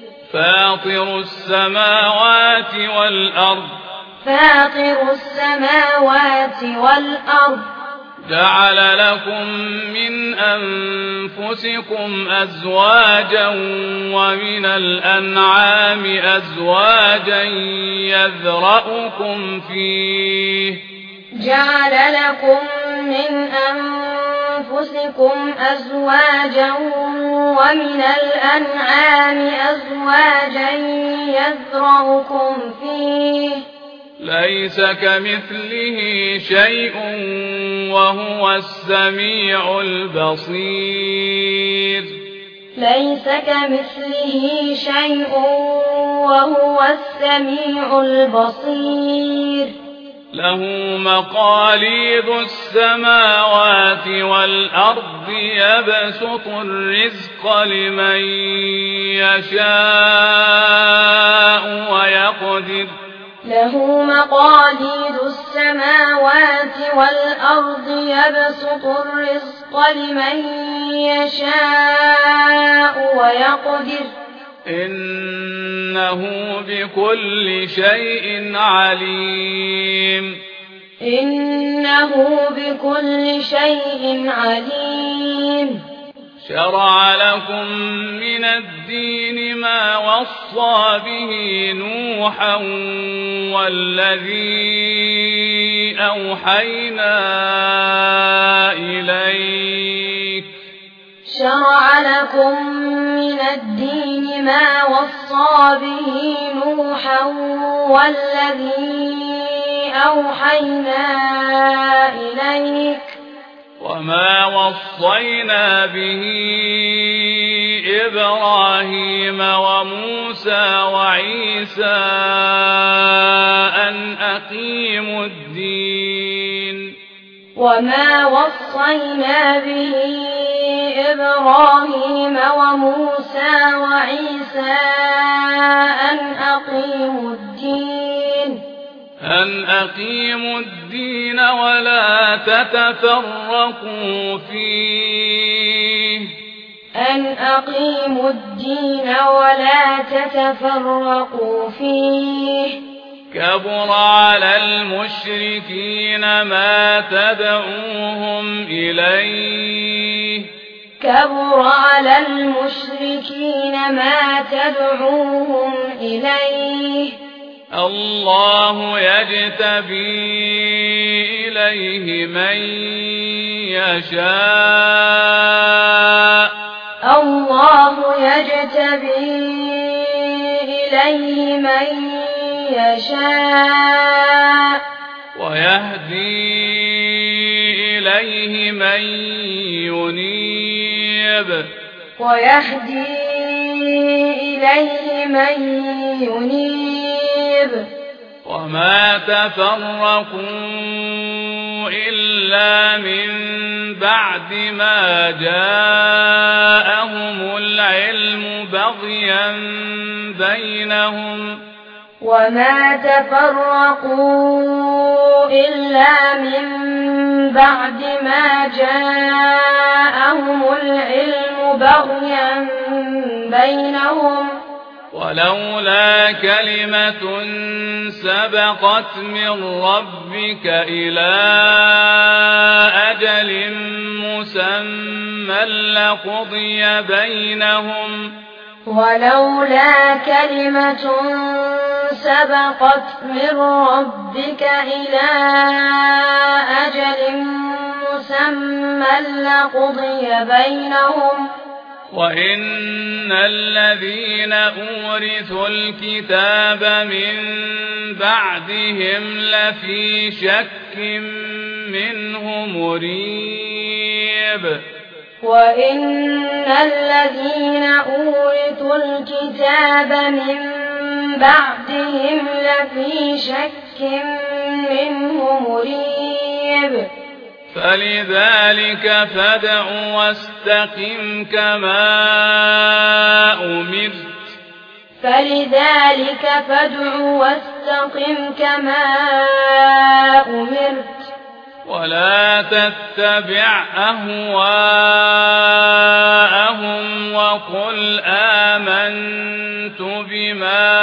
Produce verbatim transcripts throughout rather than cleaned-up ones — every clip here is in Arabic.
فاطر السماوات والأرض فاطر السماوات والأرض جعل لكم من أنفسكم أزواجا ومن الأنعام أزواجا يذرأكم فيه جعل لكم من أنفسكم أزواجا ومن الأنعام أزواجا يذرأكم فيه ليس كمثله شيء وهو السميع البصير ليس كمثله شيء وهو السميع البصير له مقاليد السماوات والأرض يبسط الرزق لمن يشاء ويقدر له مقاليد السماوات والأرض يبسط الرزق لمن يشاء ويقدر إنه بكل شيء عليم إنه بكل شيء عليم شرع لكم من الدين ما وصى به نوحا والذي أوحينا إليك شرع لكم من الدين ما وصى به نوحا والذي أوحينا إليك وما وصينا به إبراهيم وموسى وعيسى أن أقيموا الدين وما وصينا به إبراهيم وموسى وعيسى أن أقيموا الدين أن أقيموا الدين ولا تتفرقوا فيه أن أقيموا الدين ولا تتفرقوا فيه كبر على المشركين ما تدعوهم إليه كبر على المشركين ما تدعوهم إليه الله يجتبي إليه من يشاء الله يجتبي إليه من يشاء ويهدي إليه من ينيب ويهدي إليه من ينيب وما تفرقوا إلا من بعد ما جاءهم العلم بغيا بينهم وما تفرقوا إلا من بعد ما جاءهم العلم بغيا بينهم ولولا كلمة سبقت من ربك إلى أجل مسمى لقضي بينهم ولولا كلمة سبقت من ربك إلى أجل مسمى لقضي بينهم وإن الذين أورثوا الكتاب من بعدهم لفي شك منه مريب وإن الذين أورثوا الكتاب من بعدهم لفي شك منه مريب فلذلك فادع واستقم كما أمرت فلذلك فادع واستقم كما أمرت ولا تتبع أهواءهم وقل آمنت بما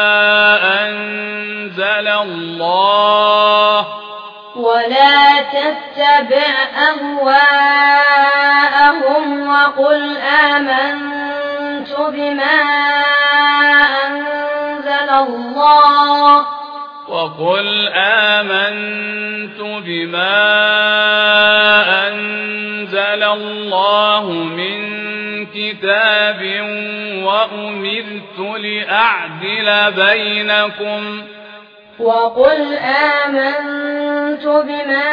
أنزل الله ولا تتبع أهواءهم وقل آمنت بما أنزل الله وقل آمنت بما أنزل الله من كتاب وأمرت لأعدل بينكم وقل آمنت بما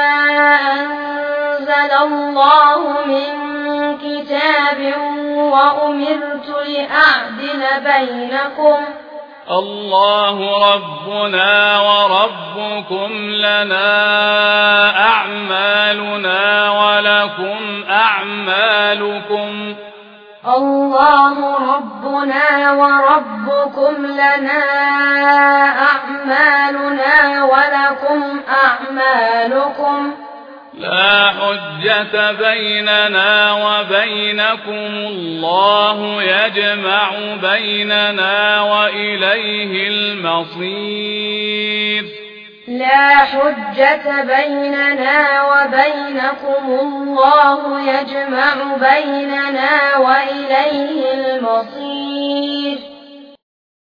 أنزل الله من كتاب وأمرت لأعدل بينكم الله ربنا وربكم لنا أعمالنا ولكم أعمالكم الله ربنا وربكم لنا أعمالنا ولكم أعمالكم لا حجة بيننا وبينكم الله يجمع بيننا وإليه المصير لا حجة بيننا وبينكم الله يجمع بيننا وإليه المصير